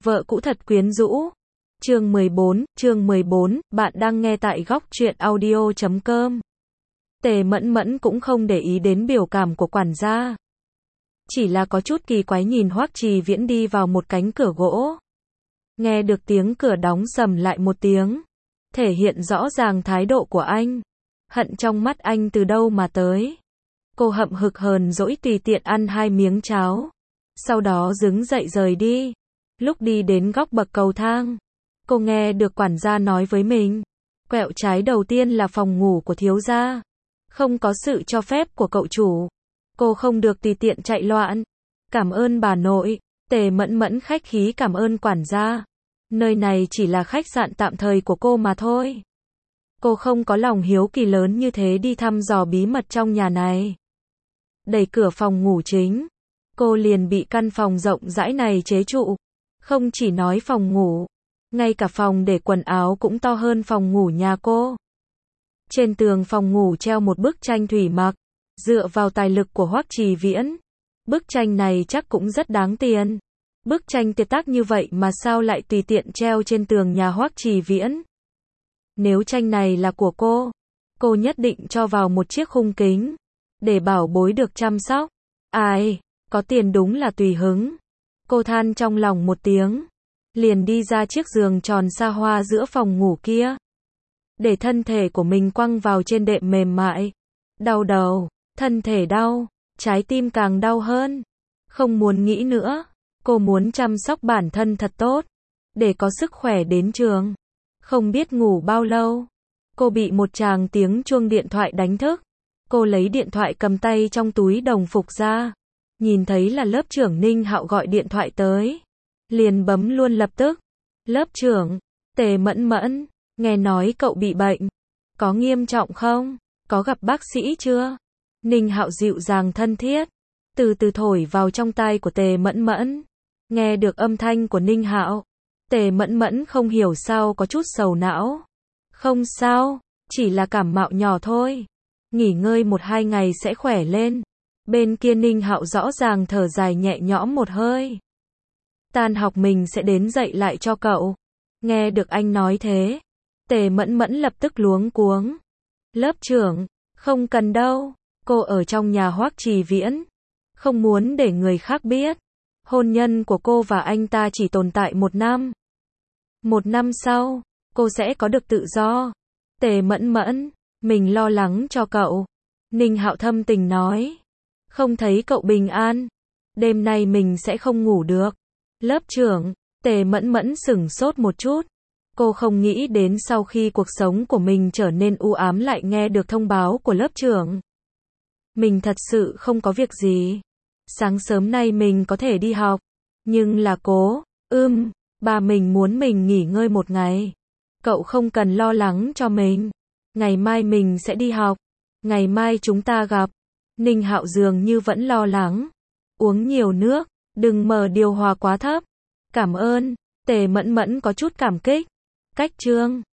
Vợ cũ thật quyến rũ. Chương 14, bạn đang nghe tại góc truyện audio.com. Tề Mẫn Mẫn cũng không để ý đến biểu cảm của quản gia. Chỉ là có chút kỳ quái nhìn Hoắc Trì Viễn đi vào một cánh cửa gỗ. Nghe được tiếng cửa đóng sầm lại một tiếng. Thể hiện rõ ràng thái độ của anh. Hận trong mắt anh từ đâu mà tới. Cô hậm hực hờn dỗi tùy tiện ăn 2 miếng cháo. Sau đó đứng dậy rời đi. Lúc đi đến góc bậc cầu thang, cô nghe được quản gia nói với mình. Quẹo trái đầu tiên là phòng ngủ của thiếu gia. Không có sự cho phép của cậu chủ. Cô không được tùy tiện chạy loạn. Cảm ơn bà nội. Tề Mẫn Mẫn khách khí cảm ơn quản gia. Nơi này chỉ là khách sạn tạm thời của cô mà thôi. Cô không có lòng hiếu kỳ lớn như thế đi thăm dò bí mật trong nhà này. Đẩy cửa phòng ngủ chính, cô liền bị căn phòng rộng rãi này chế trụ. Không chỉ nói phòng ngủ, ngay cả phòng để quần áo cũng to hơn phòng ngủ nhà cô. Trên tường phòng ngủ treo một bức tranh thủy mặc, dựa vào tài lực của Hoắc Trì Viễn. Bức tranh này chắc cũng rất đáng tiền. Bức tranh tuyệt tác như vậy mà sao lại tùy tiện treo trên tường nhà Hoắc Trì Viễn. Nếu tranh này là của cô nhất định cho vào một chiếc khung kính, để bảo bối được chăm sóc. Ai, có tiền đúng là tùy hứng. Cô than trong lòng một tiếng, liền đi ra chiếc giường tròn xa hoa giữa phòng ngủ kia. Để thân thể của mình quăng vào trên đệm mềm mại. Đau đầu, thân thể đau, trái tim càng đau hơn. Không muốn nghĩ nữa, cô muốn chăm sóc bản thân thật tốt, để có sức khỏe đến trường. Không biết ngủ bao lâu, cô bị một tràng tiếng chuông điện thoại đánh thức. Cô lấy điện thoại cầm tay trong túi đồng phục ra, nhìn thấy là lớp trưởng Ninh Hạo gọi điện thoại tới, liền bấm luôn lập tức. Lớp trưởng, Tề Mẫn Mẫn, nghe nói cậu bị bệnh, có nghiêm trọng không? Có gặp bác sĩ chưa? Ninh Hạo dịu dàng thân thiết, từ từ thổi vào trong tai của Tề Mẫn Mẫn. Nghe được âm thanh của Ninh Hạo, Tề Mẫn Mẫn không hiểu sao có chút sầu não. Không sao, chỉ là cảm mạo nhỏ thôi. Nghỉ ngơi 1-2 ngày sẽ khỏe lên. Bên kia Ninh Hạo rõ ràng thở dài nhẹ nhõm một hơi. Tan học mình sẽ đến dạy lại cho cậu. Nghe được anh nói thế, Tề Mẫn Mẫn lập tức luống cuống. Lớp trưởng, không cần đâu. Cô ở trong nhà Hoắc Trì Viễn, không muốn để người khác biết. Hôn nhân của cô và anh ta chỉ tồn tại 1 năm. 1 năm sau, cô sẽ có được tự do. Tề Mẫn Mẫn, mình lo lắng cho cậu. Ninh Hạo thâm tình nói. Không thấy cậu bình an, đêm nay mình sẽ không ngủ được. Lớp trưởng, Tề Mẫn Mẫn sửng sốt một chút. Cô không nghĩ đến sau khi cuộc sống của mình trở nên u ám lại nghe được thông báo của lớp trưởng. Mình thật sự không có việc gì. Sáng sớm nay mình có thể đi học. Nhưng là bà mình muốn mình nghỉ ngơi 1 ngày. Cậu không cần lo lắng cho mình. Ngày mai mình sẽ đi học. Ngày mai chúng ta gặp. Ninh Hạo dường như vẫn lo lắng. Uống nhiều nước, đừng mở điều hòa quá thấp. Cảm ơn. Tề Mẫn Mẫn có chút cảm kích. Cách chương